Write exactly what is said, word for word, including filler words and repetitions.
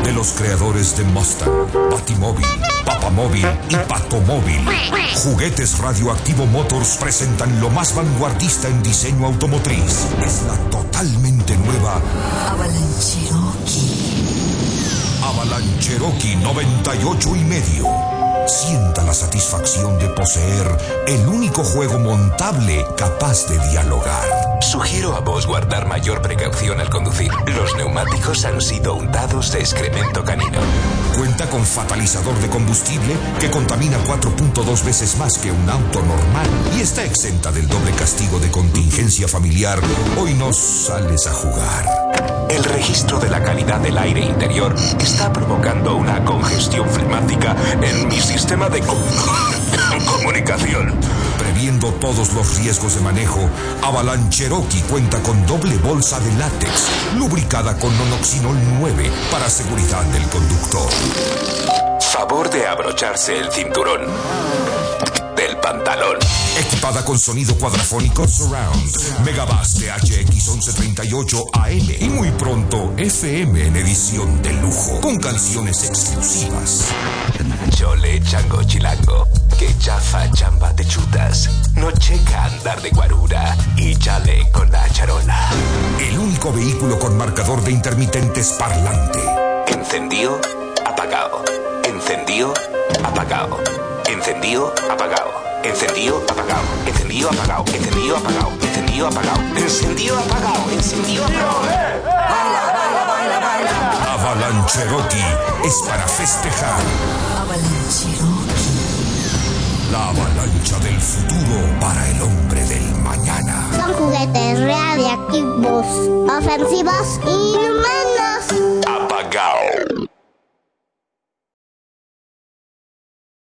de los creadores de Mustang, Batimóvil, Papamóvil y Patomóvil. Juguetes Radioactivo Motors presentan lo más vanguardista en diseño automotriz. Es la totalmente nueva Avalanche Cherokee. Avalanche Cherokee noventa y ocho y medio. Sienta la satisfacción de poseer el único juego montable capaz de dialogar. Sugiero a vos guardar mayor precaución al conducir. Los neumáticos han sido untados de excremento canino. Cuenta con fatalizador de combustible que contamina cuatro punto dos veces más que un auto normal y está exenta del doble castigo de contingencia familiar. Hoy no sales a jugar. El registro de la calidad del aire interior está provocando una congestión flemática en mi sistema de com- comunicación. Previendo todos los riesgos de manejo, Avalanche Cherokee cuenta con doble bolsa de látex, lubricada con nonoxinol nueve para seguridad del conductor. Favor de abrocharse el cinturón del pantalón. Equipada con sonido cuadrafónico Surround, Megabass T H X once treinta y ocho A M y muy pronto F M en edición de lujo, con canciones exclusivas. Chole, chango, chilango, que chafa, chamba te chutas. No checa andar de guarura y chale con la charola. El único vehículo con marcador de intermitentes parlante. Encendido, apagado. Encendido, apagado. Encendido, apagado. Encendido, apagado. Encendido, apagado. Encendido, apagado. Encendido, apagado. Encendido, apagado. Encendido, apagado. Baila, baila, baila, baila. Avalanche Cherokee es para festejar. Avalanche Cherokee. La avalancha del futuro para el hombre del mañana. Son juguetes radiactivos, ofensivos y